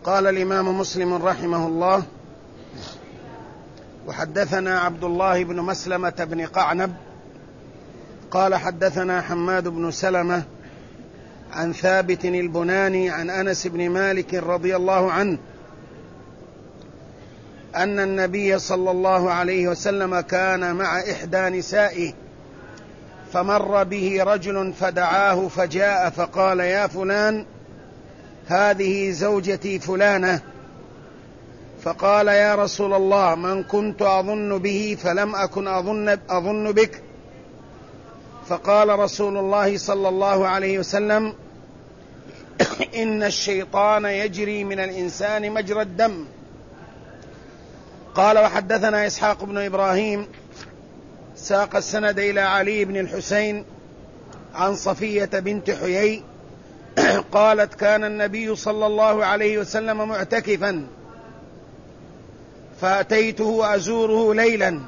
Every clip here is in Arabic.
قال الإمام مسلم رحمه الله: وحدثنا عبد الله بن مسلمة بن قعنب قال حدثنا حماد بن سلمة عن ثابت البناني عن أنس بن مالك رضي الله عنه أن النبي صلى الله عليه وسلم كان مع إحدى نسائه فمر به رجل فدعاه فجاء فقال: يا فلان، هذه زوجتي فلانة. فقال: يا رسول الله، من كنت أظن به فلم أكن أظن بك. فقال رسول الله صلى الله عليه وسلم: إن الشيطان يجري من الإنسان مجرى الدم. قال: وحدثنا إسحاق بن إبراهيم ساق السند إلى علي بن الحسين عن صفية بنت حيي قالت: كان النبي صلى الله عليه وسلم معتكفا فأتيته أزوره ليلا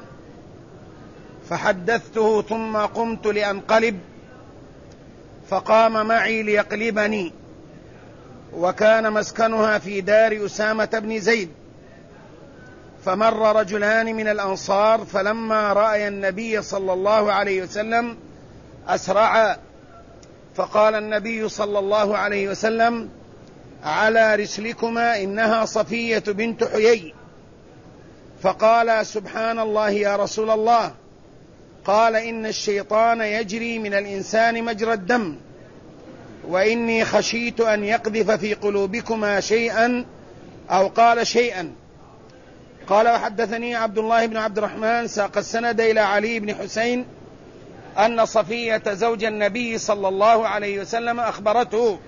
فحدثته ثم قمت لأنقلب فقام معي ليقلبني، وكان مسكنها في دار أسامة بن زيد. فمر رجلان من الأنصار فلما رأي النبي صلى الله عليه وسلم أسرعا، فقال النبي صلى الله عليه وسلم: على رسلكما، إنها صفية بنت حيي. فقال: سبحان الله يا رسول الله. قال: إن الشيطان يجري من الإنسان مجرى الدم، وإني خشيت أن يقذف في قلوبكما شيئا، أو قال شيئا. قال: وحدثني عبد الله بن عبد الرحمن ساق السند إلى علي بن حسين أن صفية زوج النبي صلى الله عليه وسلم أخبرته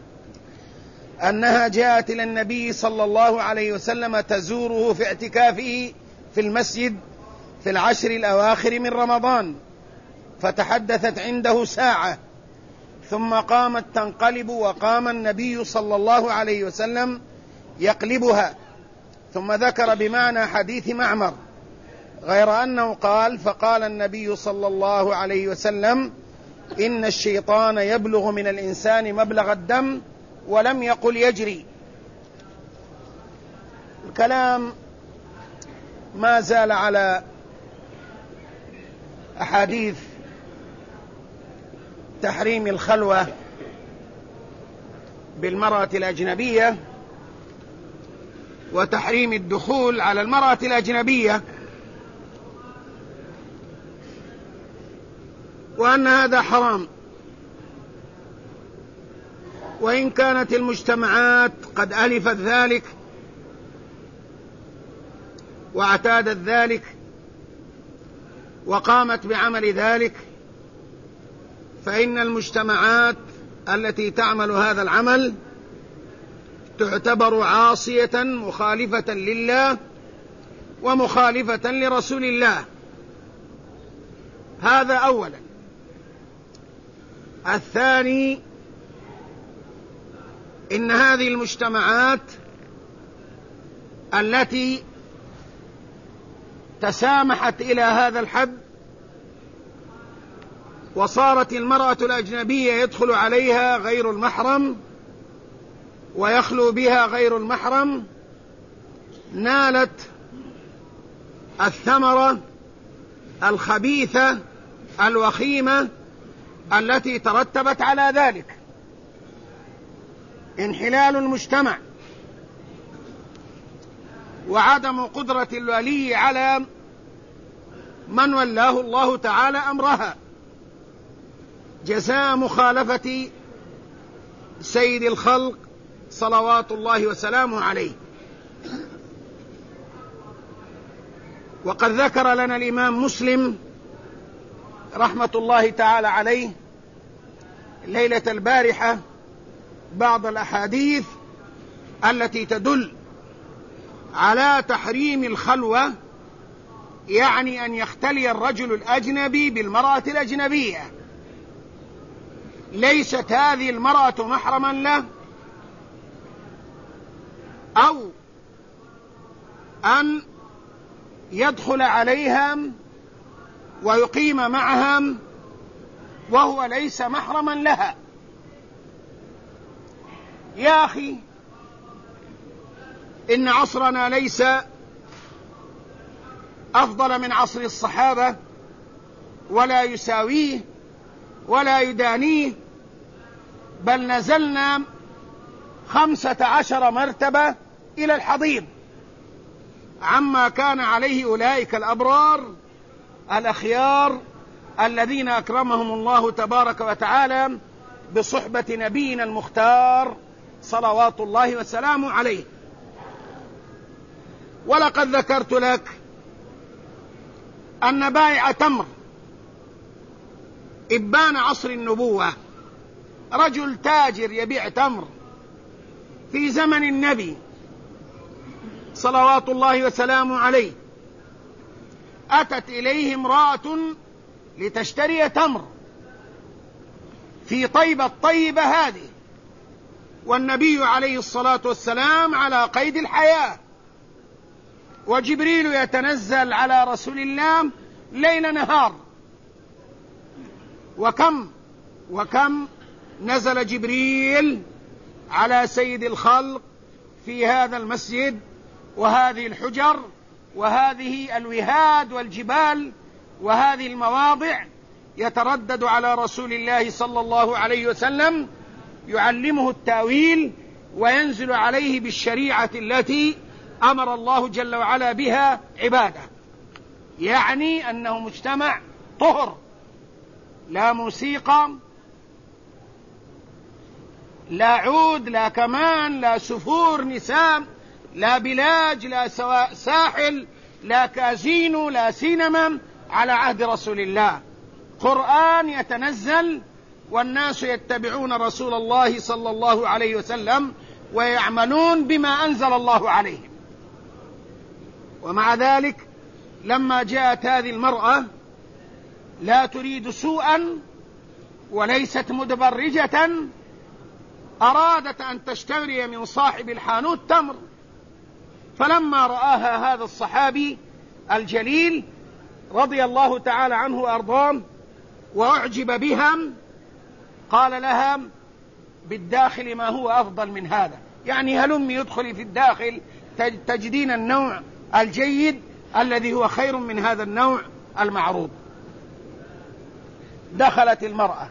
أنها جاءت إلى النبي صلى الله عليه وسلم تزوره في اعتكافه في المسجد في العشر الأواخر من رمضان، فتحدثت عنده ساعة ثم قامت تنقلب، وقام النبي صلى الله عليه وسلم يقلبها، ثم ذكر بمعنى حديث معمر، غير أنه قال: فقال النبي صلى الله عليه وسلم: إن الشيطان يبلغ من الإنسان مبلغ الدم، ولم يقل يجري. الكلام ما زال على أحاديث تحريم الخلوة بالمرأة الأجنبية وتحريم الدخول على المرأة الأجنبية، وأن هذا حرام. وإن كانت المجتمعات قد ألفت ذلك واعتادت ذلك وقامت بعمل ذلك، فإن المجتمعات التي تعمل هذا العمل تعتبر عاصية مخالفة لله ومخالفة لرسول الله. هذا أولا. الثاني: إن هذه المجتمعات التي تسامحت إلى هذا الحد وصارت المرأة الأجنبية يدخل عليها غير المحرم ويخلو بها غير المحرم، نالت الثمرة الخبيثة الوخيمة التي ترتبت على ذلك: انحلال المجتمع، وعدم قدرة الولي على من ولاه الله تعالى أمرها، جزاء مخالفة سيد الخلق صلوات الله وسلامه عليه. وقد ذكر لنا الإمام مسلم رحمة الله تعالى عليه ليلة البارحة بعض الأحاديث التي تدل على تحريم الخلوة، يعني أن يختلي الرجل الأجنبي بالمرأة الأجنبية، ليست هذه المرأة محرما له، أو أن يدخل عليها ويقيم معها وهو ليس محرما لها. يا أخي، إن عصرنا ليس أفضل من عصر الصحابة ولا يساويه ولا يدانيه، بل نزلنا 15 مرتبة إلى الحضيض عما كان عليه أولئك الأبرار الأخيار الذين أكرمهم الله تبارك وتعالى بصحبة نبينا المختار صلوات الله وسلامه عليه. ولقد ذكرت لك أن بائع تمر إبان عصر النبوة، رجل تاجر يبيع تمر في زمن النبي صلوات الله وسلامه عليه، أتت إليه امرأة لتشتري تمر في طيبة الطيبة هذه، والنبي عليه الصلاة والسلام على قيد الحياة، وجبريل يتنزل على رسول الله ليل نهار. وكم نزل جبريل على سيد الخلق في هذا المسجد وهذه الحجر وهذه الوهاد والجبال وهذه المواضع، يتردد على رسول الله صلى الله عليه وسلم يعلمه التأويل وينزل عليه بالشريعة التي أمر الله جل وعلا بها عباده، يعني أنه مجتمع طهر، لا موسيقى، لا عود، لا كمان، لا سفور نساء، لا بلاج، لا ساحل، لا كازينو، لا سينما على عهد رسول الله. قرآن يتنزل والناس يتبعون رسول الله صلى الله عليه وسلم ويعملون بما أنزل الله عليهم. ومع ذلك لما جاءت هذه المرأة لا تريد سوءا وليست متبرجة، أرادت أن تشتري من صاحب الحانوت تمر، فلما رآها هذا الصحابي الجليل رضي الله تعالى عنه وأرضاه وأعجب بها، قال لها بالداخل ما هو أفضل من هذا، يعني هلمي يدخلي في الداخل تجدين النوع الجيد الذي هو خير من هذا النوع المعروض. دخلت المرأة،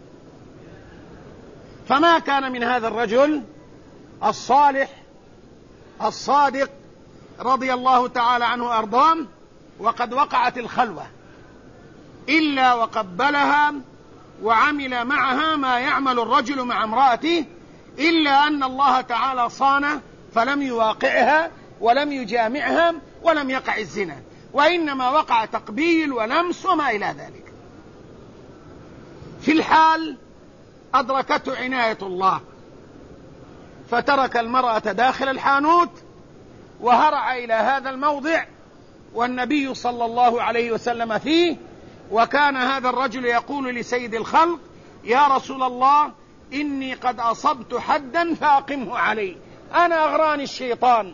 فما كان من هذا الرجل الصالح الصادق رضي الله تعالى عنه وأرضاه وقد وقعت الخلوة إلا وقبلها وعمل معها ما يعمل الرجل مع امرأته، إلا أن الله تعالى صانه فلم يواقعها ولم يجامعها ولم يقع الزنا، وإنما وقع تقبيل ولمس وما إلى ذلك. في الحال أدركته عناية الله، فترك المرأة داخل الحانوت وهرع إلى هذا الموضع والنبي صلى الله عليه وسلم فيه، وكان هذا الرجل يقول لسيد الخلق: يا رسول الله، إني قد أصبت حدا فأقمه علي، أنا أغراني الشيطان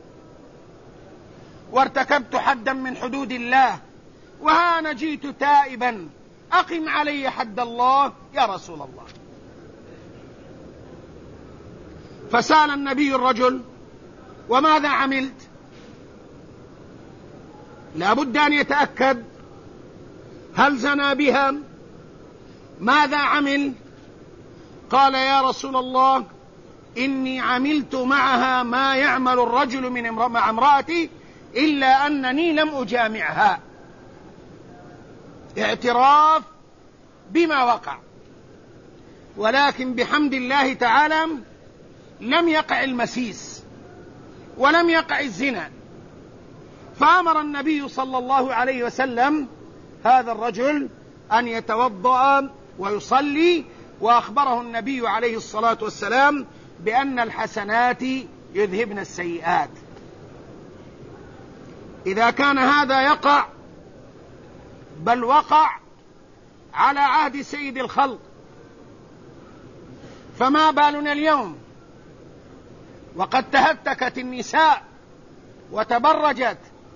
وارتكبت حدا من حدود الله، وها أنا جئت تائبا، أقم علي حد الله يا رسول الله. فسأل النبي الرجل: وماذا عملت؟ لا بد أن يتأكد، هل زنى بها؟ ماذا عمل؟ قال: يا رسول الله، إني عملت معها ما يعمل الرجل مع امرأتي إلا أنني لم أجامعها. اعتراف بما وقع، ولكن بحمد الله تعالى لم يقع المسيس ولم يقع الزنا. فأمر النبي صلى الله عليه وسلم هذا الرجل أن يتوضأ ويصلي، وأخبره النبي عليه الصلاة والسلام بأن الحسنات يذهبن السيئات. إذا كان هذا يقع، بل وقع على عهد سيد الخلق، فما بالنا اليوم وقد تهتكت النساء وتبرجت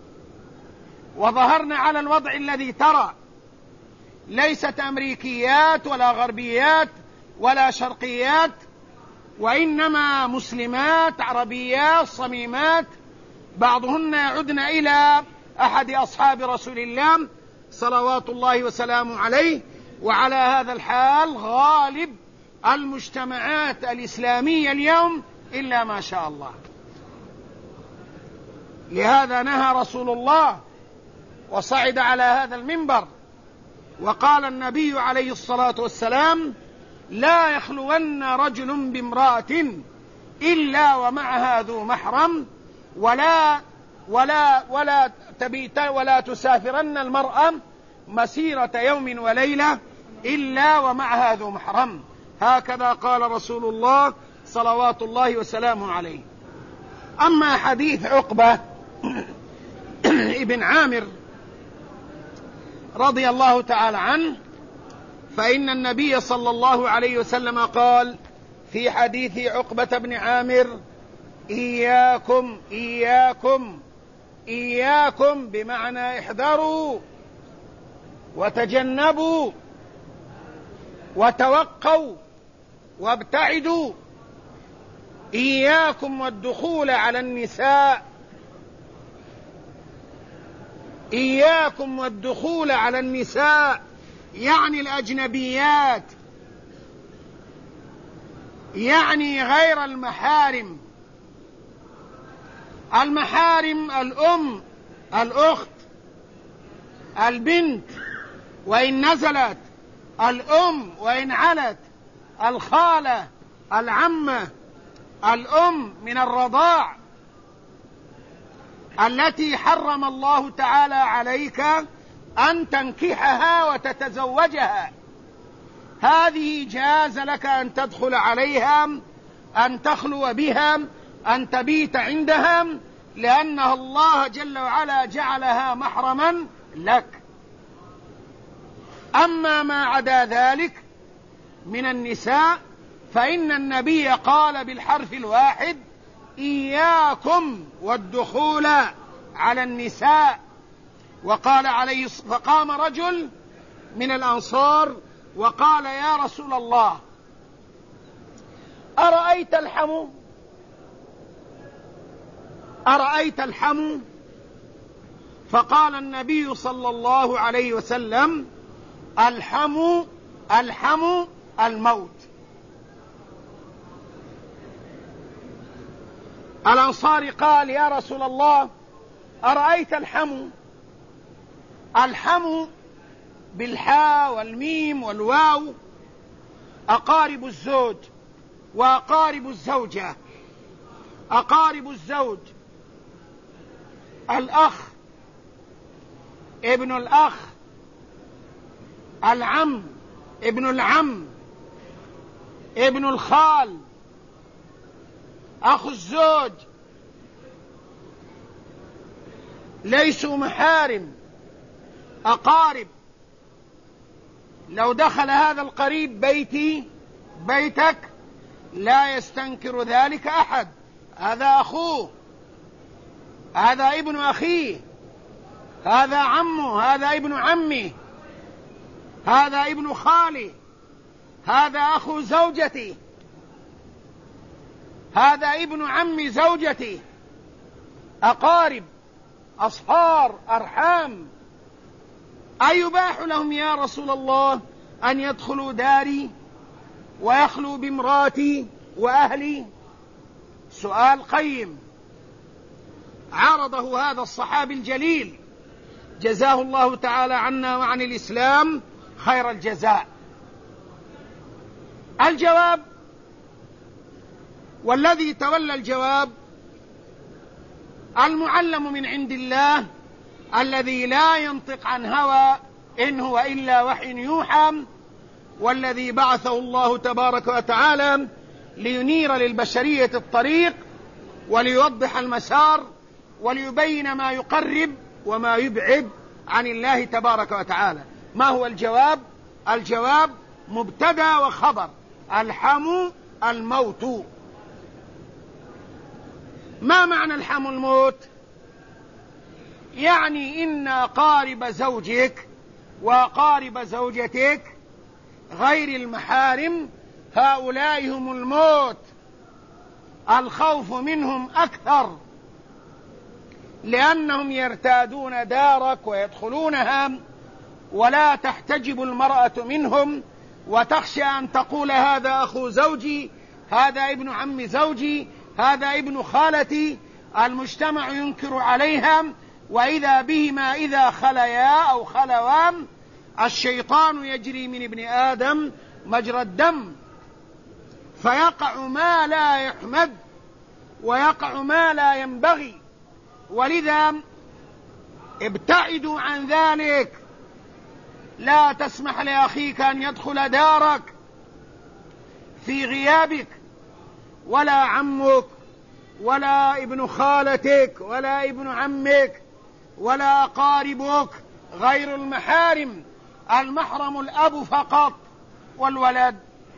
وظهرن على الوضع الذي ترى، ليست أمريكيات ولا غربيات ولا شرقيات، وإنما مسلمات عربيات صميمات، بعضهن يعدن إلى أحد أصحاب رسول الله صلوات الله وسلامه عليه. وعلى هذا الحال غالب المجتمعات الإسلامية اليوم إلا ما شاء الله. لهذا نهى رسول الله وصعد على هذا المنبر وقال النبي عليه الصلاة والسلام: لا يخلون رجل بامرأة إلا ومعها ذو محرم، ولا تسافرن المرأة مسيرة يوم وليلة إلا ومعها ذو محرم. هكذا قال رسول الله صلوات الله وسلامه عليه. أما حديث عقبة ابن عامر رضي الله تعالى عنه، فإن النبي صلى الله عليه وسلم قال في حديث عقبة بن عامر: إياكم إياكم إياكم، بمعنى احذروا وتجنبوا وتوقوا وابتعدوا، إياكم والدخول على النساء، إياكم والدخول على النساء، يعني الأجنبيات، يعني غير المحارم. المحارم الأم، الأخت، البنت وإن نزلت، الأم وإن علت، الخالة، العمة، الأم من الرضاع التي حرم الله تعالى عليك أن تنكحها وتتزوجها، هذه جاز لك أن تدخل عليها، أن تخلو بها، أن تبيت عندها، لأن الله جل وعلا جعلها محرما لك. أما ما عدا ذلك من النساء فإن النبي قال بالحرف الواحد: إياكم والدخول على النساء. وقال عليه فقام رجل من الأنصار وقال: يا رسول الله، أرأيت الحمو؟ أرأيت الحمو؟ فقال النبي صلى الله عليه وسلم: الحمو الحمو الموت. الأنصاري قال: يا رسول الله، أرأيت الحمو؟ الحمو بالحاء والميم والواو أقارب الزوج وأقارب الزوجة. أقارب الزوج: الأخ، ابن الأخ، العم، ابن العم، ابن الخال، أخو الزوج، ليسوا محارم، أقارب. لو دخل هذا القريب بيتي بيتك لا يستنكر ذلك أحد، هذا أخوه، هذا ابن أخيه، هذا عمه، هذا ابن عمه، هذا ابن خالي، هذا أخو زوجتي، هذا ابن عم زوجتي. أقارب، أصهار، أرحام. أيباح لهم يا رسول الله أن يدخلوا داري ويخلوا بامراتي وأهلي؟ سؤال قيم عرضه هذا الصحابي الجليل جزاه الله تعالى عنا وعن الإسلام خير الجزاء. الجواب، والذي تولى الجواب المعلم من عند الله الذي لا ينطق عن هوى إن هو إلا وحي يوحى، والذي بعثه الله تبارك وتعالى لينير للبشرية الطريق وليوضح المسار وليبين ما يقرب وما يبعد عن الله تبارك وتعالى. ما هو الجواب؟ الجواب مبتدأ وخبر: الحمو الموت. ما معنى الحمو الموت؟ يعني إن أقارب زوجك وأقارب زوجتك غير المحارم هؤلاء هم الموت الخوف منهم أكثر، لأنهم يرتادون دارك ويدخلونها، ولا تحتجب المرأة منهم وتخشى أن تقول هذا أخو زوجي، هذا ابن عم زوجي، هذا ابن خالتي. المجتمع ينكر عليها، وإذا بهما إذا خليا أو خلوا الشيطان يجري من ابن آدم مجرى الدم، فيقع ما لا يحمد ويقع ما لا ينبغي. ولذا ابتعدوا عن ذلك، لا تسمح لأخيك أن يدخل دارك في غيابك، ولا عمك ولا ابن خالتك ولا ابن عمك ولا أقاربك غير المحارم. المحرم الأب فقط والولد.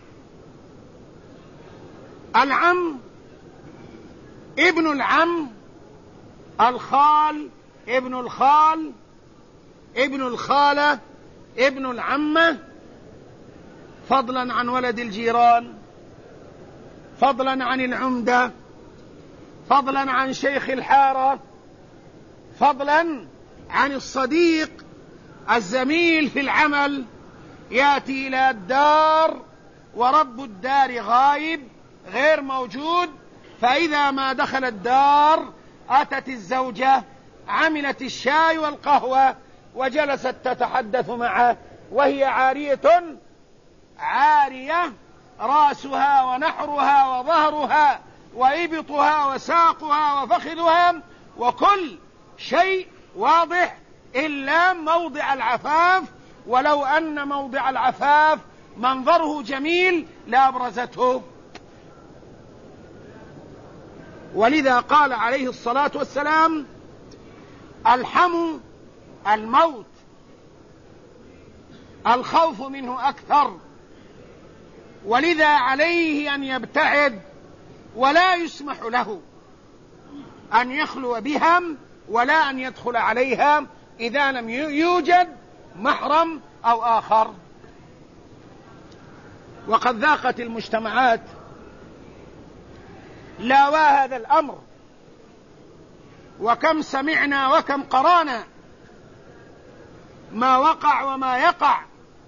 العم، ابن العم، الخال، ابن الخال، ابن الخالة، ابن العمة، فضلا عن ولد الجيران، فضلا عن العمدة، فضلا عن شيخ الحارة، فضلا عن الصديق الزميل في العمل، يأتي إلى الدار ورب الدار غايب غير موجود، فإذا ما دخل الدار أتت الزوجة عملت الشاي والقهوة وجلست تتحدث معه وهي عارية رأسها ونحرها وظهرها وإبطها وساقها وفخذها وكل شيء واضح إلا موضع العفاف، ولو أن موضع العفاف منظره جميل لأبرزته. ولذا قال عليه الصلاة والسلام: الحم الموت، الخوف منه أكثر، ولذا عليه أن يبتعد، ولا يسمح له أن يخلو بها ولا أن يدخل عليها إذا لم يوجد محرم أو آخر. وقد ذاقت المجتمعات لاوا هذا الأمر، وكم سمعنا وكم قرانا ما وقع وما يقع.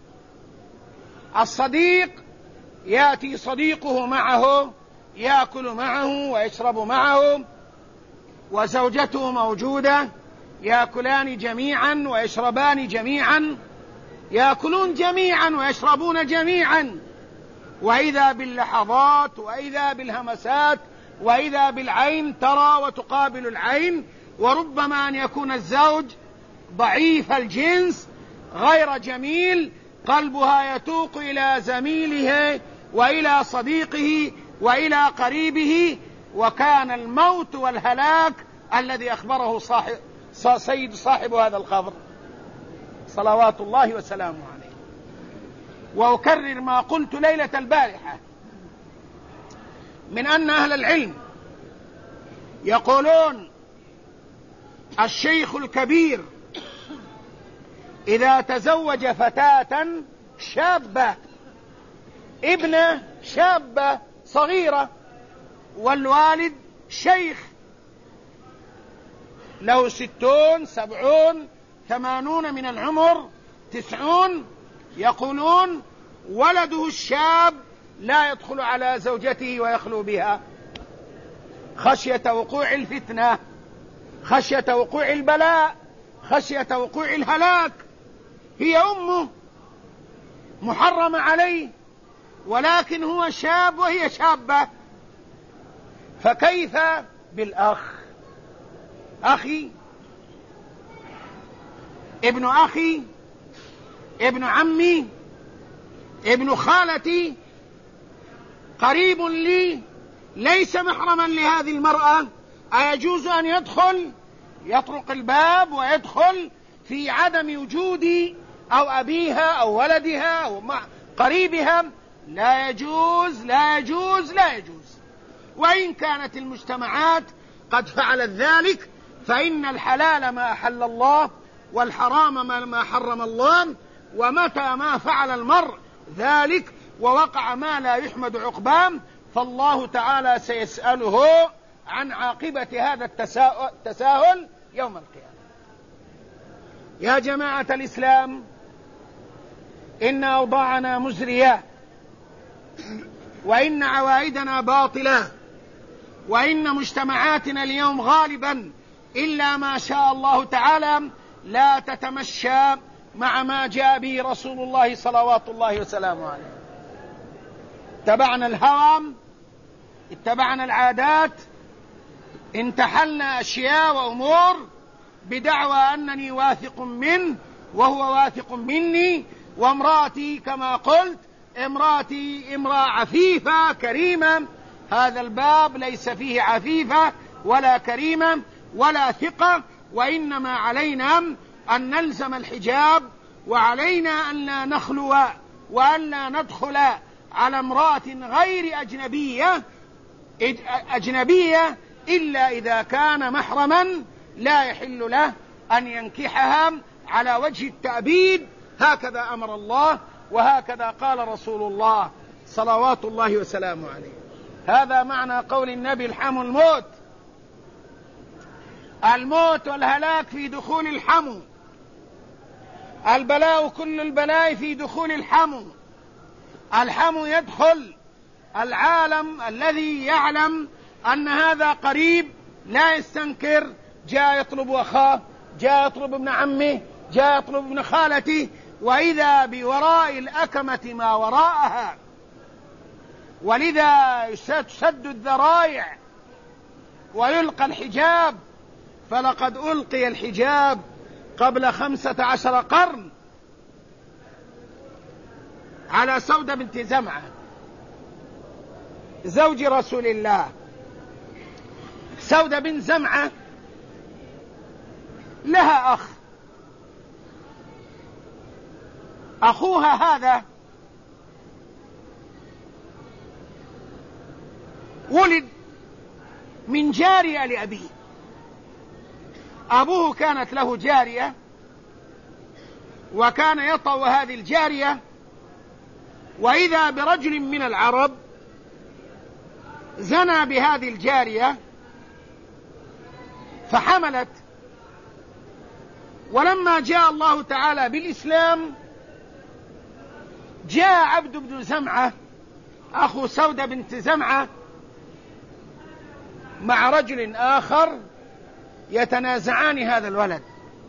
الصديق يأتي صديقه معه يأكل معه ويشرب معه، وزوجته موجودة، يأكلان جميعا ويشربان جميعا، يأكلون جميعا ويشربون جميعا، وإذا باللحظات وإذا بالهمسات وإذا بالعين ترى وتقابل العين. وربما أن يكون الزوج ضعيف الجنس غير جميل، قلبها يتوق إلى زميله وإلى صديقه وإلى قريبه، وكان الموت والهلاك الذي أخبره سيد صاحب هذا الخبر صلوات الله وسلامه عليه. وأكرر ما قلت ليلة البارحة من أن أهل العلم يقولون: الشيخ الكبير إذا تزوج فتاة شابة، ابنة شابة صغيرة، والوالد شيخ له 60 70 80 من العمر 90، يقولون: ولده الشاب لا يدخل على زوجته ويخلو بها خشية وقوع الفتنة، خشية وقوع البلاء، خشية وقوع الهلاك. هي أمه محرمة عليه، ولكن هو شاب وهي شابة، فكيف بالأخ؟ أخي، ابن أخي، ابن عمي، ابن خالتي، قريب لي، ليس محرما لهذه المرأة، أيجوز أن يدخل يطرق الباب ويدخل في عدم وجود أو أبيها أو ولدها أو قريبها؟ لا يجوز لا يجوز لا يجوز. وإن كانت المجتمعات قد فعلت ذلك، فإن الحلال ما أحل الله والحرام ما حرم الله، ومتى ما فعل المرء ذلك ووقع ما لا يحمد عقباه فالله تعالى سيسأله عن عاقبة هذا التساهل يوم القيامة. يا جماعة الإسلام، إن أوضاعنا مزرية، وإن عوائدنا باطلة، وإن مجتمعاتنا اليوم غالبا إلا ما شاء الله تعالى لا تتمشى مع ما جاء به رسول الله صلوات الله وسلامه عليه. اتبعنا الهوى، اتبعنا العادات، انتحلنا أشياء وأمور بدعوى أنني واثق منه وهو واثق مني، وامرأتي كما قلت امرأتي امرأة عفيفة كريمة. هذا الباب ليس فيه عفيفة ولا كريمة ولا ثقة، وإنما علينا أن نلزم الحجاب، وعلينا أن لا نخلو وأن لا ندخل على امرأة غير أجنبية إلا إذا كان محرما لا يحل له أن ينكحها على وجه التأبيد. هكذا أمر الله، وهكذا قال رسول الله صلوات الله وسلامه عليه. هذا معنى قول النبي: الحمو الموت. الموت والهلاك في دخول الحمو، البلاء كل البلاء في دخول الحمو. الحمو يدخل العالم الذي يعلم أن هذا قريب، لا يستنكر، جاء يطلب أخاه، جاء يطلب ابن عمه، جاء يطلب ابن خالته، وإذا بوراء الأكمة ما وراءها. ولذا تسد الذرائع ويلقى الحجاب، فلقد ألقي الحجاب قبل 15 قرن على سودة بنت زمعة زوج رسول الله. سودة بنت زمعة لها أخ، أخوها هذا ولد من جارية لأبيه. أبوه كانت له جارية، وكان يطأ هذه الجارية، وإذا برجل من العرب زنى بهذه الجارية فحملت. ولما جاء الله تعالى بالإسلام جاء عبد بن زمعة أخو سودة بنت زمعة مع رجل آخر يتنازعان هذا الولد،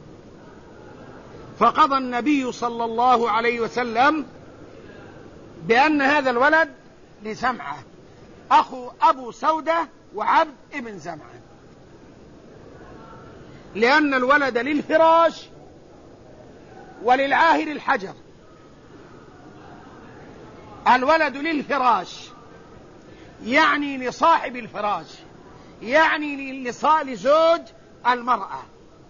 فقضى النبي صلى الله عليه وسلم بأن هذا الولد لزمعة أخو أبو سودة وعبد ابن زمعة، لأن الولد للفراش وللعاهر الحجر. الولد للفراش يعني لصاحب الفراش، يعني لزوج المرأة،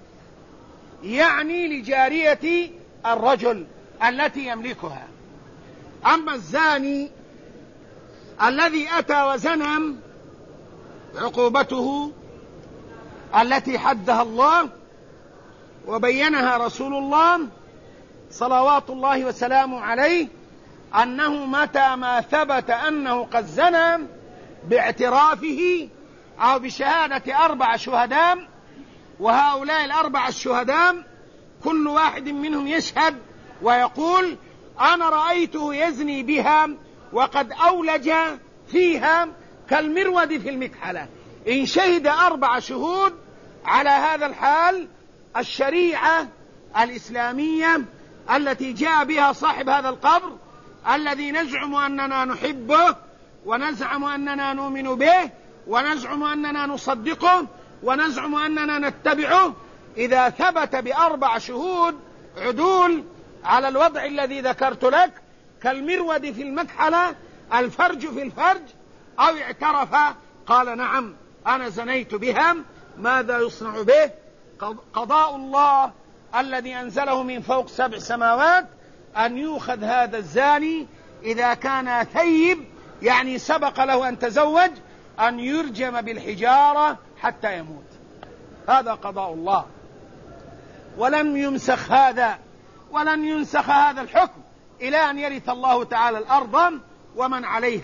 يعني لجارية الرجل التي يملكها. أما الزاني الذي أتى وزنى عقوبته التي حدها الله وبينها رسول الله صلوات الله وسلامه عليه، أنه متى ما ثبت أنه قد زنى باعترافه أو بشهادة 4 شهداء، وهؤلاء 4 الشهداء كل واحد منهم يشهد ويقول: أنا رأيته يزني بها وقد أولج فيها كالمرود في المكحلة. إن شهد 4 شهود على هذا الحال، الشريعة الإسلامية التي جاء بها صاحب هذا القبر الذي نزعم أننا نحبه ونزعم أننا نؤمن به ونزعم أننا نصدقه ونزعم أننا نتبعه، إذا ثبت ب4 شهود عدول على الوضع الذي ذكرت لك كالمرود في المكحلة، الفرج في الفرج، أو اعترف قال: نعم أنا زنيت بها، ماذا يصنع به؟ قضاء الله الذي أنزله من فوق 7 سماوات أن يؤخذ هذا الزاني إذا كان ثيب، يعني سبق له أن تزوج، أن يرجم بالحجارة حتى يموت. هذا قضاء الله، ولن يمسخ هذا ولن ينسخ هذا الحكم إلى أن يرث الله تعالى الأرض ومن عليها.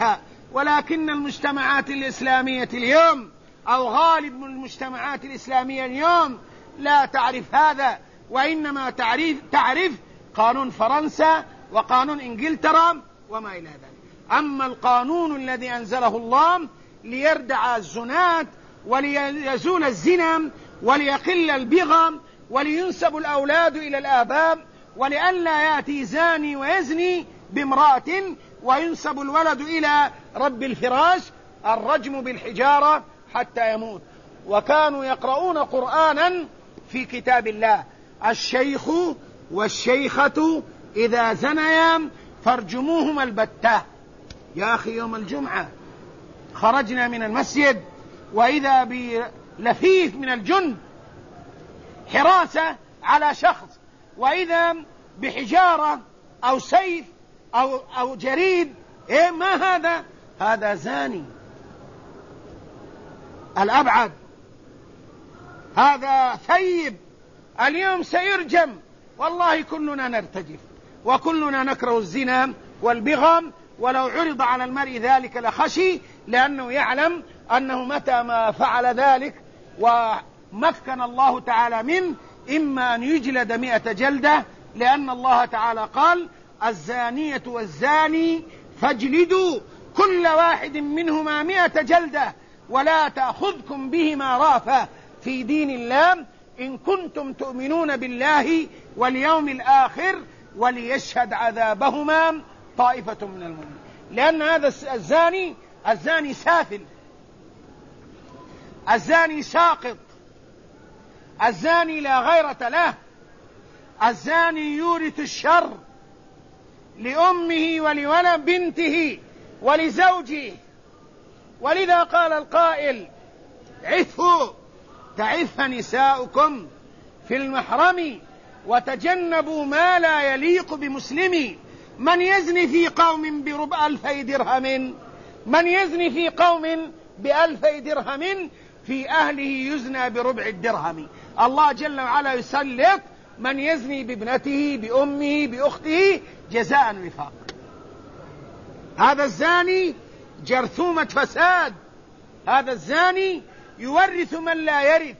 ولكن المجتمعات الإسلامية اليوم أو غالب المجتمعات الإسلامية اليوم لا تعرف هذا، وإنما تعرف قانون فرنسا وقانون إنجلترا وما إلى ذلك. أما القانون الذي أنزله الله ليردع الزنات وليزول الزنا وليقل البغى ولينسب الأولاد إلى الآباء ولئلا يأتي زاني ويزني بامرأة وينسب الولد إلى رب الفراش، الرجم بالحجارة حتى يموت. وكانوا يقرؤون قرآنا في كتاب الله: الشيخ والشيخة إذا زنيا فارجموهما البتة. يا أخي يوم الجمعة خرجنا من المسجد وإذا بلفيف من الجند حراسة على شخص، وإذا بحجارة أو سيف أو جريد. ما هذا؟ هذا زاني الأبعد، هذا ثيب، اليوم سيرجم. والله كلنا نرتجف وكلنا نكره الزنا والبغم، ولو عرض على المرء ذلك لخشي، لأنه يعلم أنه متى ما فعل ذلك ومكن الله تعالى منه إما أن يجلد 100 جلدة، لأن الله تعالى قال: الزانية والزاني فاجلدوا كل واحد منهما 100 جلدة ولا تأخذكم بهما رافة في دين الله إن كنتم تؤمنون بالله واليوم الآخر وليشهد عذابهما طائفة من المؤمنين. لأن هذا الزاني سافل، الزاني ساقط، الزاني لا غيرة له، الزاني يورث الشر لأمه ولولد بنته ولزوجه. ولذا قال القائل: عفوا تعف نساؤكم في المحرم وتجنبوا ما لا يليق بمسلم. من يزني في قوم ب2,000 درهم، من يزني في قوم ب2,000 درهم في أهله يزنى بربع الدرهم. الله جل وعلا يسلط من يزني بابنته بأمه بأخته جزاء وفاق. هذا الزاني جرثومة فساد، هذا الزاني يورث من لا يرث.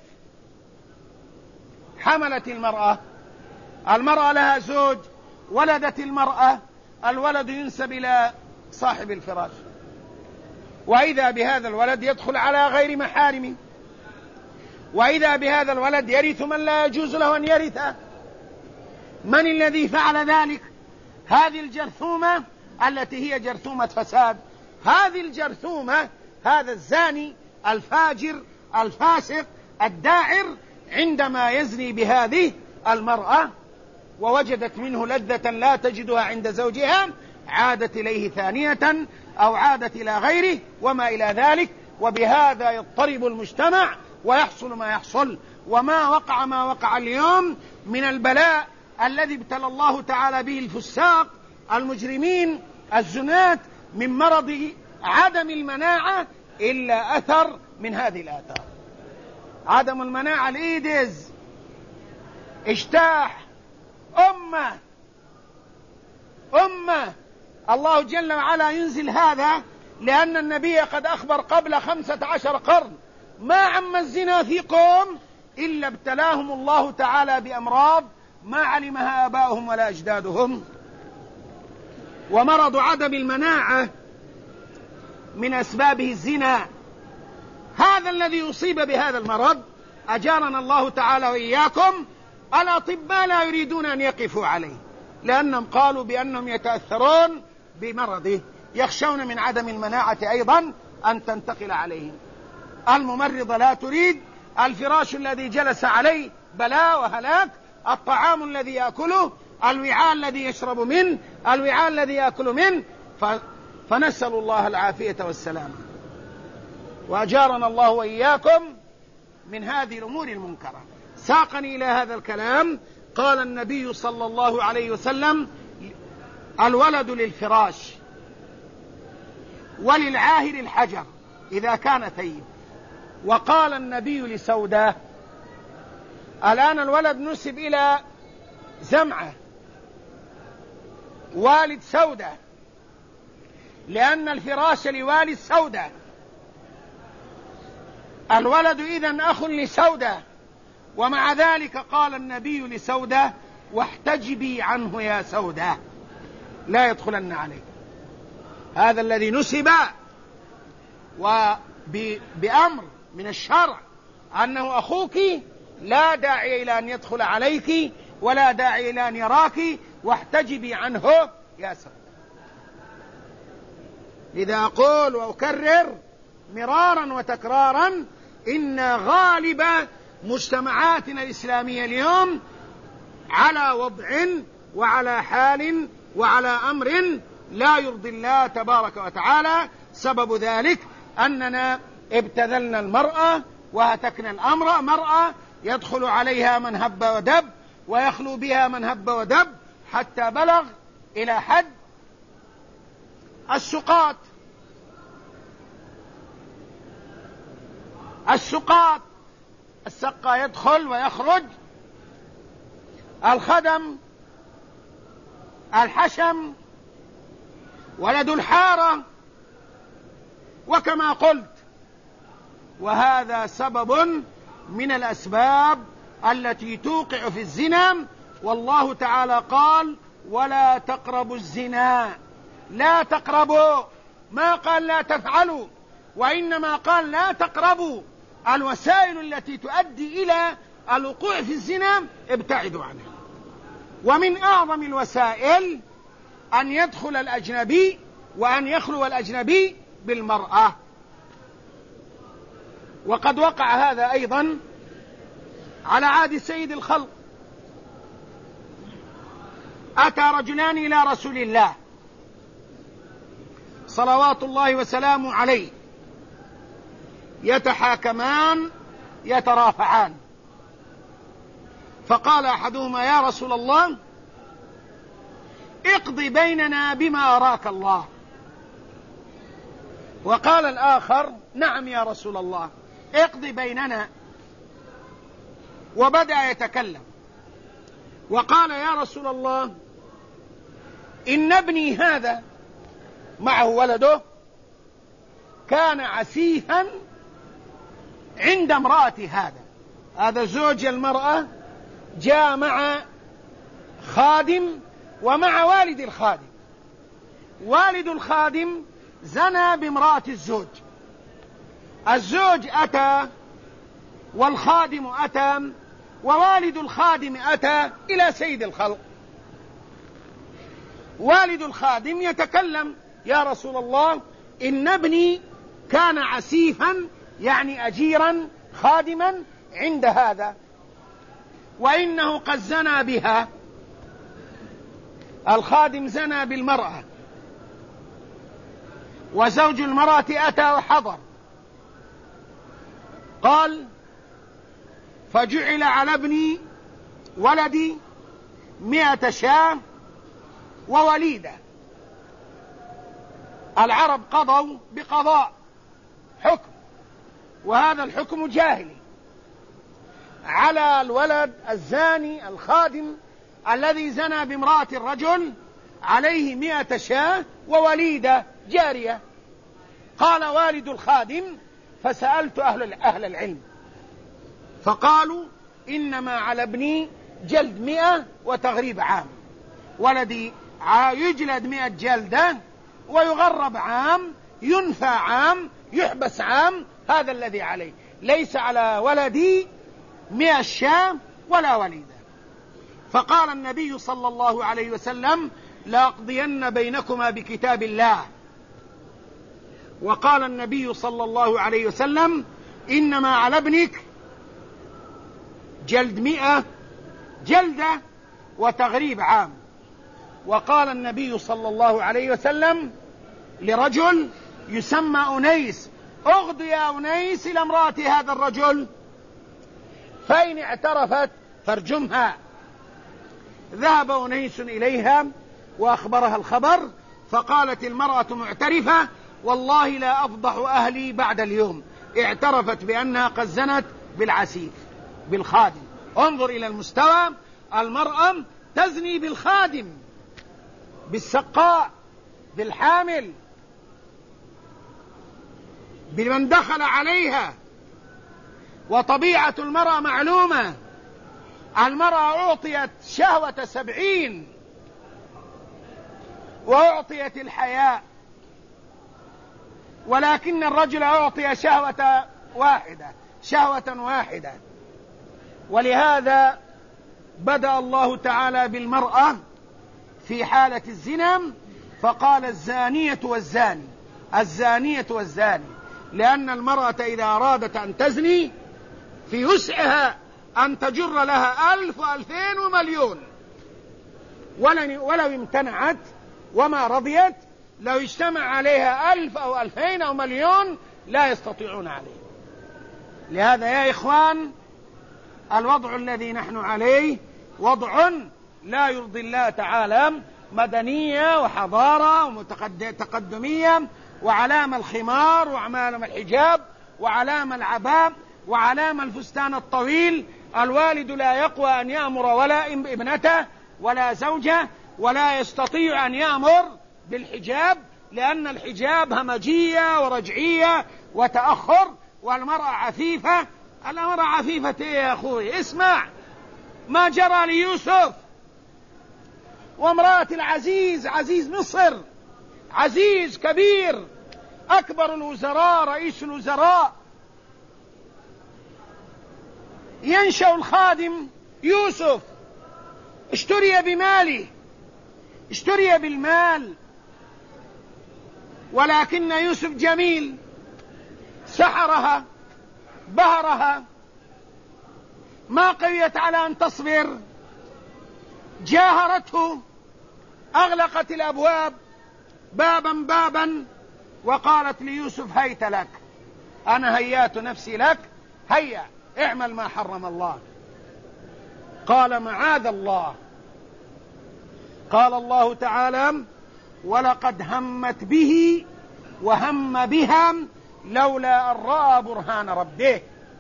حملت المرأة لها زوج، ولدت المرأة، الولد ينسب إلى صاحب الفراش، وإذا بهذا الولد يدخل على غير محارمه، وإذا بهذا الولد يرث من لا يجوز له أن يرثه. من الذي فعل ذلك؟ هذه الجرثومة التي هي جرثومة فساد. هذه الجرثومة، هذا الزاني الفاجر الفاسق الداعر، عندما يزني بهذه المرأة ووجدت منه لذة لا تجدها عند زوجها، عادت إليه ثانية أو عادت إلى غيره وما إلى ذلك، وبهذا يضطرب المجتمع ويحصل ما يحصل. وما وقع اليوم من البلاء الذي ابتلى الله تعالى به الفساق المجرمين الزنات من مرض عدم المناعة إلا أثر من هذه الآثار. عدم المناعة، الإيدز اجتاح أمة. الله جل وعلا ينزل هذا لأن النبي قد أخبر قبل 15 قرن: ما عم الزنا في قوم إلا ابتلاهم الله تعالى بأمراض ما علمها آباؤهم ولا أجدادهم. ومرض عدم المناعة من أسبابه الزنا. هذا الذي يصيب بهذا المرض أجارنا الله تعالى وإياكم، الأطباء لا يريدون أن يقفوا عليه، لأنهم قالوا بأنهم يتأثرون بمرضه، يخشون من عدم المناعة أيضا أن تنتقل عليهم. الممرضة لا تريد، الفراش الذي جلس عليه بلاء وهلاك، الطعام الذي يأكله، الوعاء الذي يشرب منه، الوعاء الذي يأكل منه. فنسأل الله العافية والسلامة، وأجارنا الله وإياكم من هذه الأمور المنكرة. ساقني إلى هذا الكلام. قال النبي صلى الله عليه وسلم: الولد للفراش وللعاهر الحجر إذا كان ثيب. وقال النبي لسوداه: الآن الولد نسب إلى زمعة والد سودة، لأن الفراش لوالي السودة، الولد إذن أخ لسودة، ومع ذلك قال النبي لسودة: واحتجبي عنه يا سودة، لا يدخلن عليك. هذا الذي نسب وبأمر من الشرع أنه أخوك، لا داعي إلى أن يدخل عليك ولا داعي إلى أن يراك، واحتجبي عنه يا سودة. لذا أقول وأكرر مرارا وتكرارا إن غالب مجتمعاتنا الإسلامية اليوم على وضع وعلى حال وعلى أمر لا يرضي الله تبارك وتعالى. سبب ذلك أننا ابتذلنا المرأة وهتكنا الأمر. مرأة يدخل عليها من هب ودب ويخلو بها من هب ودب، حتى بلغ إلى حد السقاط. السقا يدخل ويخرج، الخدم، الحشم، ولد الحارة، وكما قلت. وهذا سبب من الأسباب التي توقع في الزنا. والله تعالى قال: ولا تقربوا الزنا. لا تقربوا، ما قال لا تفعلوا، وإنما قال لا تقربوا. الوسائل التي تؤدي إلى الوقوع في الزنا ابتعدوا عنها. ومن أعظم الوسائل أن يدخل الأجنبي وأن يخلو الأجنبي بالمرأة. وقد وقع هذا أيضا على عهد سيد الخلق. أتى رجلان إلى رسول الله صلوات الله وسلامه عليه يتحاكمان يترافعان، فقال أحدهما: يا رسول الله، اقض بيننا بما أراك الله. وقال الآخر: نعم يا رسول الله، اقض بيننا. وبدأ يتكلم وقال: يا رسول الله، إن ابني هذا، معه ولده، كان عسيفا عند امرأة هذا زوج المرأة، جاء مع خادم ومع والد الخادم. والد الخادم زنى بامرأة الزوج أتى والخادم أتى ووالد الخادم أتى إلى سيد الخلق. والد الخادم يتكلم: يا رسول الله، إن ابني كان عسيفا، يعني أجيرا خادما عند هذا، وإنه قد زنى بها. الخادم زنى بالمرأة، وزوج المرأة أتى وحضر. قال: فجعل على ابني ولدي 100 شاة ووليدة. العرب قضوا بقضاء حكم، وهذا الحكم جاهلي، على الولد الزاني الخادم الذي زنى بامرأة الرجل عليه 100 شاة ووليدة جارية. قال والد الخادم: فسألت أهل العلم فقالوا: إنما على ابني جلد 100 وتغريب عام. ولدي يجلد 100 جلدة ويغرب عام، ينفى عام، يحبس عام. هذا الذي عليه، ليس على ولدي 100 شاة ولا وليدة. فقال النبي صلى الله عليه وسلم: لأقضين بينكما بكتاب الله. وقال النبي صلى الله عليه وسلم: إنما على ابنك جلد 100 جلدة وتغريب عام. وقال النبي صلى الله عليه وسلم لرجل يسمى أنيس: اغض يا أنيس إلى امرأة هذا الرجل، فإن اعترفت فارجمها. ذهب أنيس إليها وأخبرها الخبر، فقالت المرأة معترفة: والله لا أفضح أهلي بعد اليوم. اعترفت بأنها قد زنت بالعسيف بالخادم. انظر إلى المستوى، المرأة تزني بالخادم، بالسقاء، بالحامل، بمن دخل عليها. وطبيعة المرأة معلومة، المرأة أعطيت شهوة 70 وأعطيت الحياء، ولكن الرجل أعطي شهوة واحدة. ولهذا بدأ الله تعالى بالمرأة في حالة الزنا فقال الزانية والزاني، لأن المرأة إذا أرادت أن تزني في وسعها أن تجر لها 1000 و2000 ومليون، ولو امتنعت وما رضيت، لو اجتمع عليها 1000 أو 2000 أو مليون لا يستطيعون عليه. لهذا يا إخوان الوضع الذي نحن عليه وضع لا يرضي الله تعالى، مدنية وحضارة وتقدمية، وعلام الخمار وعلام الحجاب وعلام العباء وعلام الفستان الطويل. الوالد لا يقوى أن يأمر ولا ابنته ولا زوجه، ولا يستطيع أن يأمر بالحجاب، لأن الحجاب همجية ورجعية وتأخر، والمرأة عفيفة. المرأة عفيفة إيه يا أخوي؟ اسمع ما جرى ليوسف وامرأة العزيز، عزيز مصر، عزيز كبير، أكبر الوزراء، رئيس الوزراء، ينشأ الخادم يوسف، اشتري بماله، اشتري بالمال، ولكن يوسف جميل، سحرها، بهرها، ما قويت على أن تصبر، جاهرته، أغلقت الأبواب بابا وقالت ليوسف هيت لك، أنا هيات نفسي لك، هيا اعمل ما حرم الله. قال معاذ الله. قال الله تعالى ولقد همت به وهم بها لولا أن رأى برهان ربه.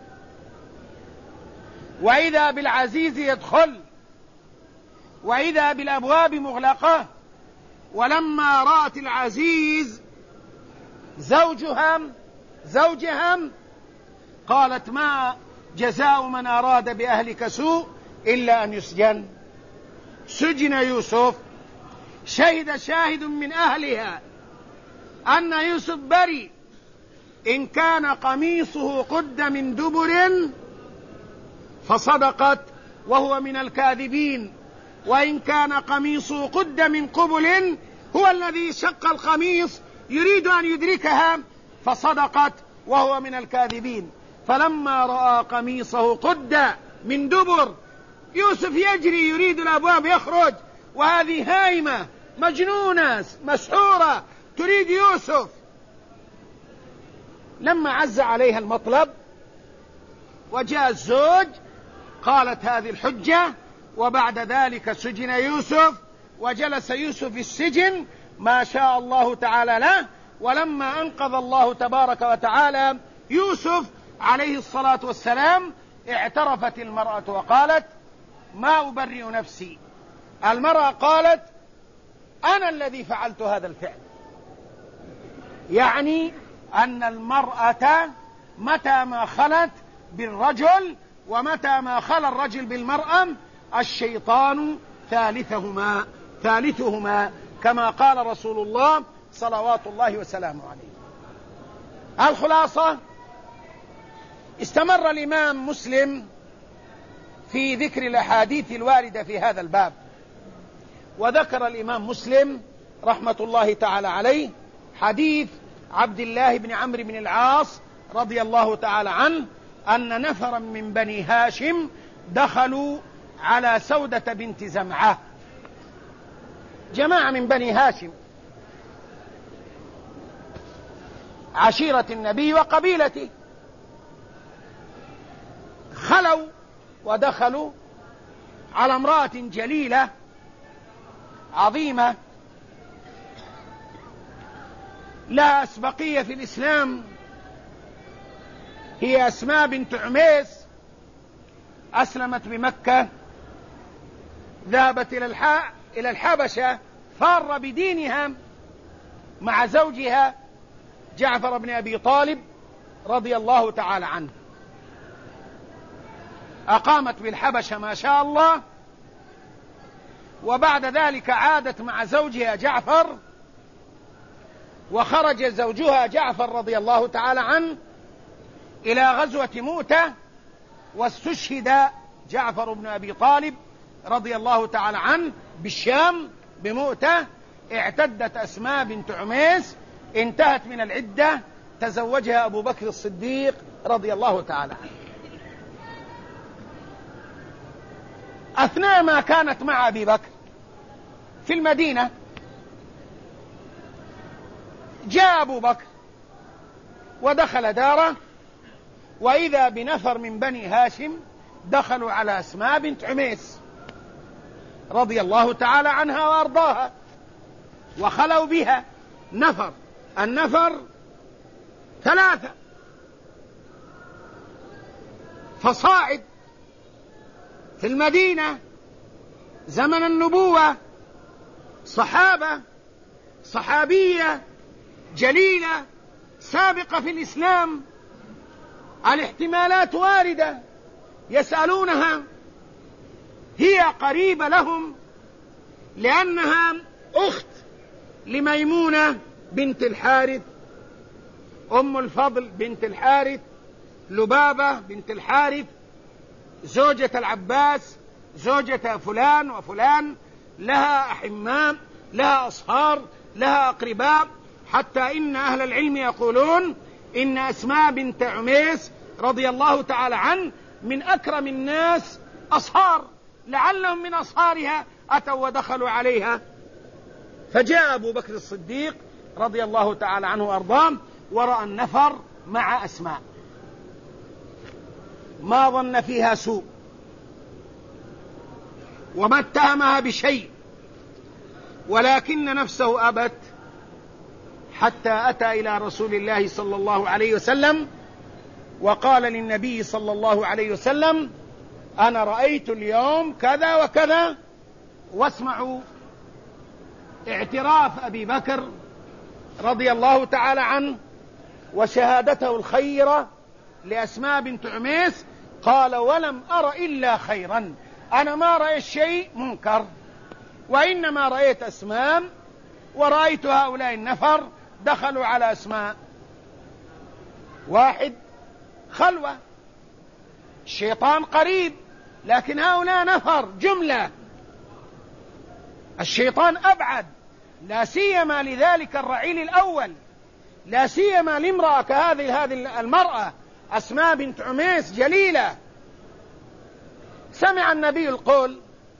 وإذا بالعزيز يدخل، وإذا بالأبواب مغلقة. ولما رأت العزيز زوجها قالت ما جزاء من أراد بأهلك سوء إلا أن يسجن. سجن يوسف، شهد شاهد من أهلها أن يوسف بريء، إن كان قميصه قد من دبر فصدقت وهو من الكاذبين، وإن كان قميصه قد من قبل، هو الذي شق القميص يريد أن يدركها، فصدقت وهو من الكاذبين. فلما رأى قميصه قد من دبر، يوسف يجري يريد الأبواب يخرج، وهذه هائمة مجنونة مسحورة تريد يوسف. لما عز عليها المطلب وجاء الزوج قالت هذه الحجة، وبعد ذلك سجن يوسف، وجلس يوسف في السجن ما شاء الله تعالى له. ولما أنقذ الله تبارك وتعالى يوسف عليه الصلاة والسلام، اعترفت المرأة وقالت ما أبرئ نفسي. المرأة قالت أنا الذي فعلت هذا الفعل، يعني أن المرأة متى ما خلت بالرجل ومتى ما خلى الرجل بالمرأة الشيطان ثالثهما كما قال رسول الله صلوات الله وسلامه عليه. الخلاصة، استمر الإمام مسلم في ذكر الأحاديث الواردة في هذا الباب، وذكر الإمام مسلم رحمة الله تعالى عليه حديث عبد الله بن عمرو بن العاص رضي الله تعالى عنه أن نفرا من بني هاشم دخلوا على سودة بنت زمعة، جماعة من بني هاشم عشيرة النبي وقبيلته، خلوا ودخلوا على امرأة جليلة عظيمة لا أسبقية في الإسلام، هي أسماء بنت عميس، أسلمت بمكة، ذهبت إلى الحبشة، فار بدينها مع زوجها جعفر بن أبي طالب رضي الله تعالى عنه. أقامت بالحبشة ما شاء الله، وبعد ذلك عادت مع زوجها جعفر، وخرج زوجها جعفر رضي الله تعالى عنه إلى غزوة مؤتة، واستشهد جعفر بن أبي طالب رضي الله تعالى عنه بالشام بمؤتة. اعتدت أسماء بنت عميس، انتهت من العدة، تزوجها أبو بكر الصديق رضي الله تعالى عنه. أثناء ما كانت مع أبي بكر في المدينة، جاء أبو بكر ودخل داره، وإذا بنفر من بني هاشم دخلوا على أسماء بنت عميس رضي الله تعالى عنها وأرضاها، وخلوا بها نفر. النفر 3 فصاعد في المدينة زمن النبوة، صحابية جليلة سابقة في الإسلام، الاحتمالات واردة، يسألونها، هي قريبة لهم لأنها أخت لميمونة بنت الحارث، أم الفضل بنت الحارث، لبابة بنت الحارث زوجة العباس، زوجة فلان وفلان، لها أحمام، لها أصهار، لها أقرباء، حتى إن أهل العلم يقولون إن أسماء بنت عميس رضي الله تعالى عنه من أكرم الناس أصهار، لعلهم من أصهارها أتوا ودخلوا عليها. فجاء أبو بكر الصديق رضي الله تعالى عنه وأرضاه ورأى النفر مع أسماء، ما ظن فيها سوء وما اتهمها بشيء، ولكن نفسه أبت، حتى أتى إلى رسول الله صلى الله عليه وسلم وقال للنبي صلى الله عليه وسلم: أنا رأيت اليوم كذا وكذا. واسمعوا اعتراف أبي بكر رضي الله تعالى عنه وشهادته الخيرة لأسماء بنت عميس. قال: ولم أر إلا خيرا، أنا ما رأيت شيء منكر، وإنما رأيت أسماء، ورأيت هؤلاء النفر دخلوا على أسماء. 1 خلوة، الشيطان قريب، لكن هؤلاء نفر جملة، الشيطان أبعد، لا سيما لذلك الرعيل الأول، لا سيما لامرأة كهذه المرأة أسماء بنت عميس جليلة. سمع النبي القول،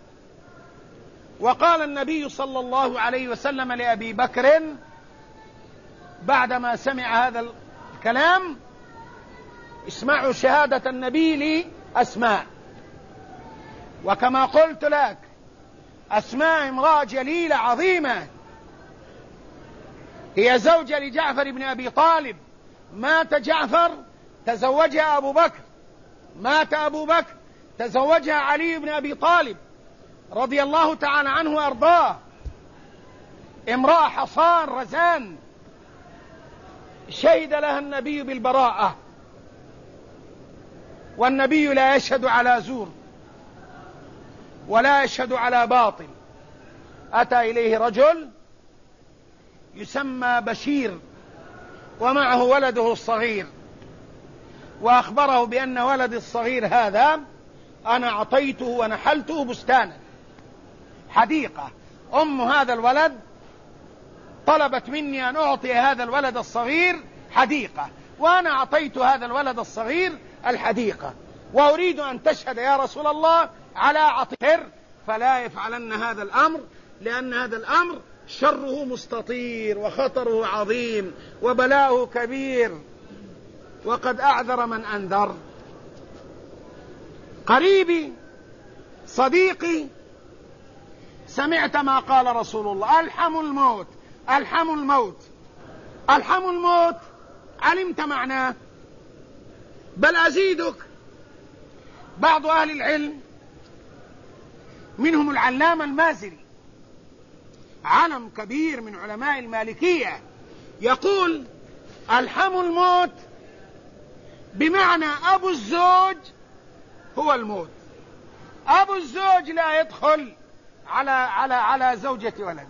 وقال النبي صلى الله عليه وسلم لأبي بكر بعدما سمع هذا الكلام: اسمعوا شهادة النبي لأسماء. وكما قلت لك، أسماء امرأة جليلة عظيمة، هي زوجة لجعفر بن أبي طالب، مات جعفر تزوجها أبو بكر، مات أبو بكر تزوجها علي بن أبي طالب رضي الله تعالى عنه وأرضاه. امرأة حصان رزان، شهد لها النبي بالبراءة، والنبي لا يشهد على زور ولا يشهد على باطل. أتى إليه رجل يسمى بشير ومعه ولده الصغير، وأخبره بأن ولد الصغير هذا أنا أعطيته ونحلته بستانا، حديقة. أم هذا الولد طلبت مني أن أعطي هذا الولد الصغير حديقة، وأنا أعطيت هذا الولد الصغير الحديقة، وأريد أن تشهد يا رسول الله على عطير، فلا يفعلن هذا الأمر، لأن هذا الأمر شره مستطير وخطره عظيم وبلاؤه كبير، وقد أعذر من أنذر. قريبي صديقي، سمعت ما قال رسول الله: ألحم الموت، ألحم الموت، ألحم الموت. علمت معناه؟ بل أزيدك، بعض أهل العلم منهم العلامة المازري، علم كبير من علماء المالكية، يقول: ألحم الموت بمعنى أبو الزوج هو الموت. أبو الزوج لا يدخل على زوجة ولده،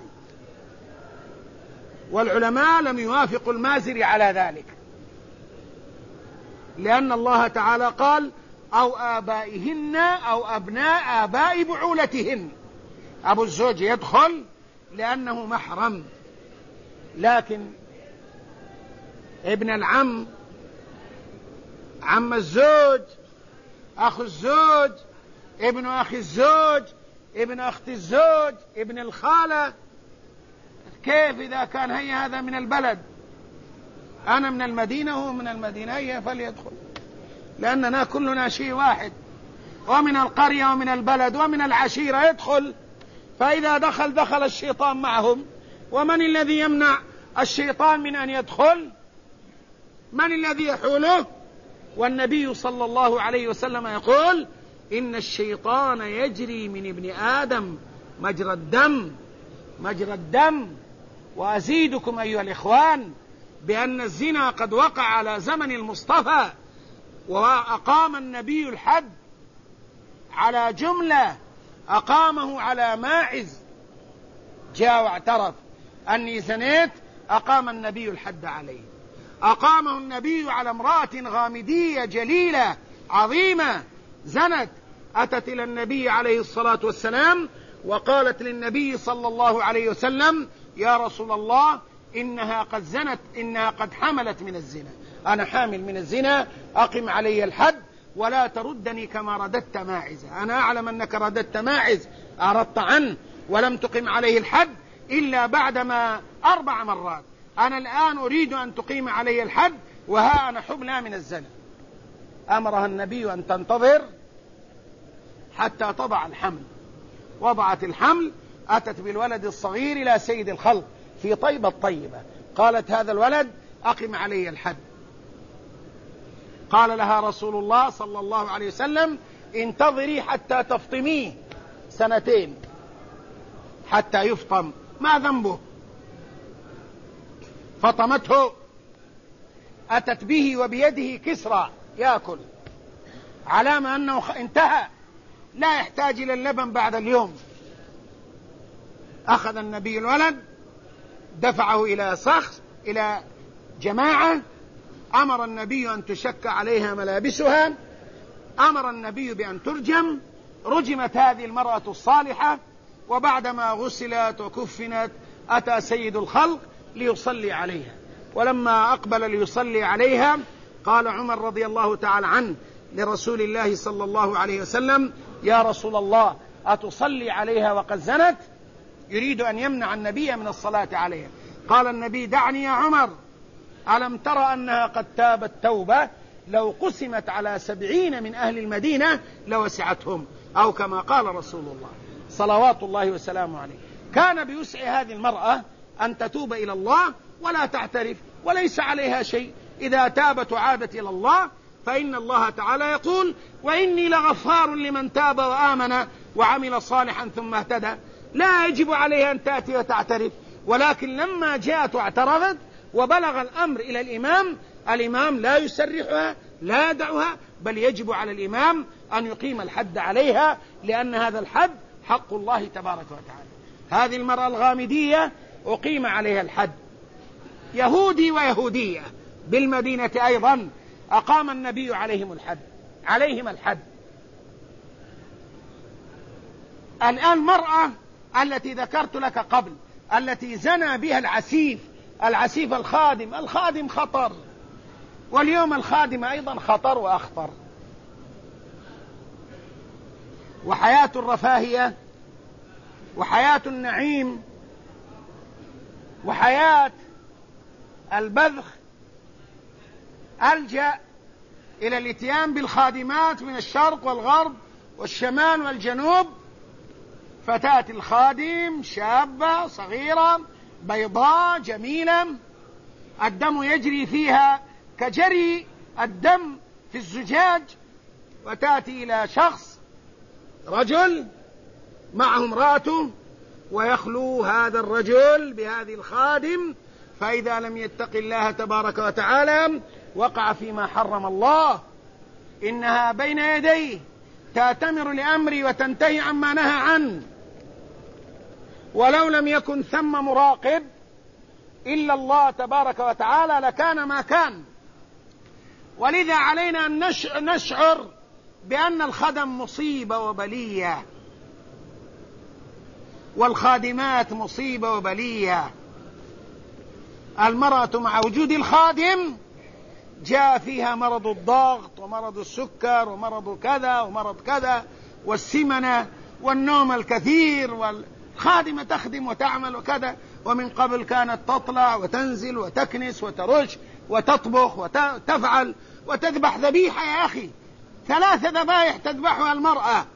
والعلماء لم يوافقوا المازري على ذلك، لأن الله تعالى قال أو آبائهن أو أبناء آباء بعولتهن. أبو الزوج يدخل لأنه محرم، لكن ابن العم، عم الزوج، أخو الزوج، ابن أخي الزوج، ابن أخت الزوج، ابن الخالة، كيف إذا كان هذا من البلد؟ أنا من المدينة وهو من المدينة، هيا فليدخل، لأننا كلنا شيء واحد، ومن القرية ومن البلد ومن العشيرة يدخل. فإذا دخل الشيطان معهم. ومن الذي يمنع الشيطان من أن يدخل؟ من الذي يحوله؟ والنبي صلى الله عليه وسلم يقول إن الشيطان يجري من ابن آدم مجرى الدم. وأزيدكم أيها الإخوان بأن الزنا قد وقع على زمن المصطفى، وأقام النبي الحد على جملة، أقامه على ماعز، جاء واعترف أني زنيت، أقام النبي الحد عليه. أقامه النبي على امرأة غامدية جليلة عظيمة زنت، أتت إلى النبي عليه الصلاة والسلام وقالت للنبي صلى الله عليه وسلم يا رسول الله إنها قد زنت، إنها قد حملت من الزنا، أنا حامل من الزنا، أقم علي الحد ولا تردني كما رددت ماعز. أنا أعلم أنك رددت ماعز، أردت عنه ولم تقم عليه الحد إلا بعدما 4 مرات، أنا الآن أريد أن تقيم علي الحد وها أنا حبلى من الزنا. أمرها النبي أن تنتظر حتى تضع الحمل. وضعت الحمل، أتت بالولد الصغير إلى سيد الخلق في طيبة طيبة، قالت هذا الولد أقم علي الحد. قال لها رسول الله صلى الله عليه وسلم انتظري حتى تفطميه 2 حتى يفطم، ما ذنبه؟ فطمته، أتت به وبيده كسرى يأكل، علامة أنه انتهى، لا يحتاج إلى اللبن بعد اليوم. أخذ النبي الولد، دفعه إلى صخر، إلى جماعة، أمر النبي أن تشك عليها ملابسها، أمر النبي بأن ترجم. رجمت هذه المرأة الصالحة، وبعدما غسلت وكفنت أتى سيد الخلق ليصلي عليها. ولما أقبل ليصلي عليها قال عمر رضي الله تعالى عنه لرسول الله صلى الله عليه وسلم يا رسول الله أتصلي عليها وقد زنت؟ يريد أن يمنع النبي من الصلاة عليها. قال النبي دعني يا عمر، ألم ترى أنها قد تابت توبة لو قسمت على 70 من أهل المدينة لوسعتهم، أو كما قال رسول الله صلوات الله وسلامه عليه. كان بيسع هذه المرأة أن تتوب إلى الله ولا تعترف، وليس عليها شيء. إذا تابت وعادت إلى الله فإن الله تعالى يقول وإني لغفار لمن تاب وآمن وعمل صالحا ثم اهتدى. لا يجب عليها أن تأتي وتعترف، ولكن لما جاءت واعترفت وبلغ الأمر إلى الإمام لا يسرحها، لا يدعها، بل يجب على الإمام أن يقيم الحد عليها، لأن هذا الحد حق الله تبارك وتعالى. هذه المرأة الغامدية أقيم عليها الحد. يهودي ويهودية بالمدينة أيضا أقام النبي عليهم الحد. الآن المرأة التي ذكرت لك قبل، التي زنى بها العسيف الخادم خطر، واليوم الخادم أيضا خطر وأخطر. وحياة الرفاهية وحياة النعيم وحياة البذخ ألجأ إلى الاتيان بالخادمات من الشرق والغرب والشمال والجنوب. فتاة الخادم شابة صغيرة بيضاء جميلة، الدم يجري فيها كجري الدم في الزجاج، وتأتي إلى شخص رجل معه امرأته، ويخلو هذا الرجل بهذه الخادم، فإذا لم يتق الله تبارك وتعالى وقع فيما حرم الله، إنها بين يديه تأتمر لأمري وتنتهي عما نهى عنه، ولو لم يكن ثم مراقب إلا الله تبارك وتعالى لكان ما كان. ولذا علينا أن نشعر بأن الخدم مصيبة وبلية، والخادمات مصيبة وبلية. المرأة مع وجود الخادم جاء فيها مرض الضغط ومرض السكر ومرض كذا ومرض كذا والسمنة والنوم الكثير، والخادمة تخدم وتعمل وكذا، ومن قبل كانت تطلع وتنزل وتكنس وترش وتطبخ وتفعل وتذبح ذبيحة. يا أخي 3 ذبائح تذبحها المرأة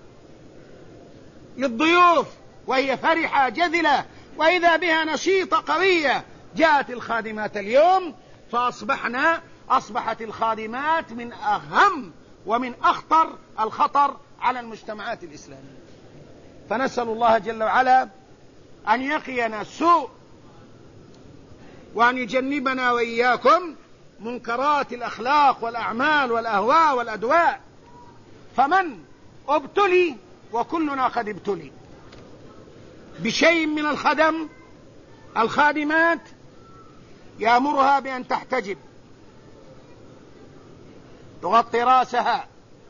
للضيوف وهي فرحة جذلة، وإذا بها نشيطة قوية. جاءت الخادمات اليوم أصبحت الخادمات من أهم ومن أخطر الخطر على المجتمعات الإسلامية. فنسأل الله جل وعلا أن يقينا السوء وأن يجنبنا وإياكم منكرات الأخلاق والأعمال والأهواء والأدواء. فمن ابتلي، وكلنا قد ابتلي بشيء من الخادمات يأمرها بأن تحتجب، تغطي رأسها،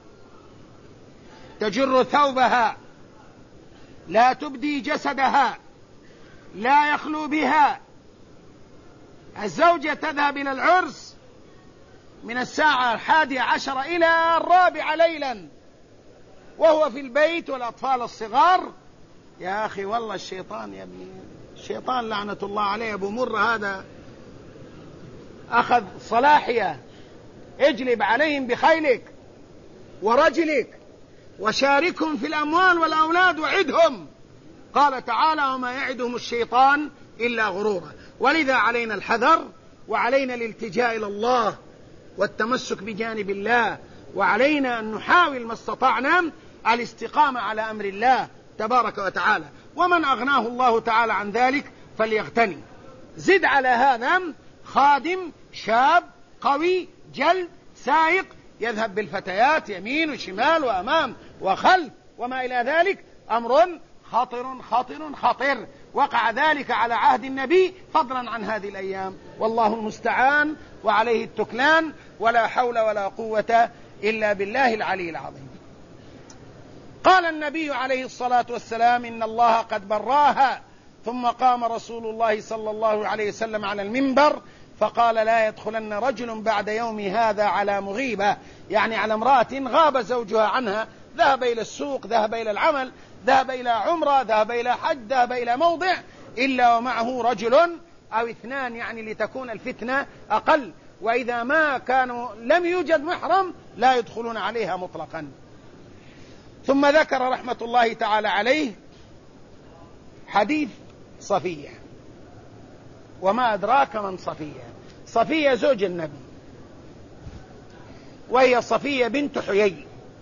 تجر ثوبها، لا تبدي جسدها، لا يخلو بها. الزوجة تذهب إلى العرس من الساعة 11 إلى 4 ليلا وهو في البيت والأطفال الصغار. يا أخي والله الشيطان، يا ابني الشيطان لعنة الله عليه أبو مر هذا أخذ صلاحية، اجلب عليهم بخيلك ورجلك وشاركهم في الأموال والأولاد وعدهم. قال تعالى: وما يعدهم الشيطان إلا غرورا. ولذا علينا الحذر، وعلينا الالتجاء إلى الله والتمسك بجانب الله، وعلينا أن نحاول ما استطعنا الاستقامة على أمر الله تبارك وتعالى. ومن أغناه الله تعالى عن ذلك فليغتني. زد على هذا خادم شاب قوي جلد سائق يذهب بالفتيات يمين وشمال وأمام وخلف وما إلى ذلك، أمر خطر خطر خطر. وقع ذلك على عهد النبي فضلا عن هذه الأيام، والله المستعان وعليه التكلان، ولا حول ولا قوة إلا بالله العلي العظيم. قال النبي عليه الصلاة والسلام: إن الله قد براها. ثم قام رسول الله صلى الله عليه وسلم على المنبر فقال: لا يدخلن رجل بعد يوم هذا على مغيبة، يعني على امرأة غاب زوجها عنها، ذهب إلى السوق، ذهب إلى العمل، ذهب إلى عمرة، ذهب إلى حج، ذهب إلى موضع، إلا ومعه رجل أو 2، يعني لتكون الفتنة أقل. وإذا ما كانوا لم يوجد محرم لا يدخلون عليها مطلقا. ثم ذكر رحمة الله تعالى عليه حديث صفية. وما أدراك من صفية؟ صفية زوج النبي، وهي صفية بنت حيي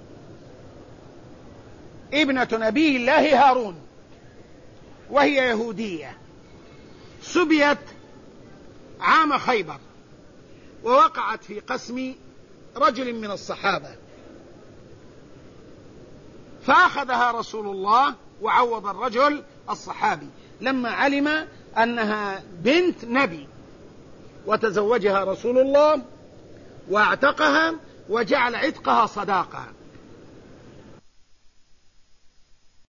ابنة نبي الله هارون، وهي يهودية، سبيت عام خيبر ووقعت في قسم رجل من الصحابة، فأخذها رسول الله وعوض الرجل الصحابي لما علم أنها بنت نبي، وتزوجها رسول الله واعتقها وجعل عتقها صداقة.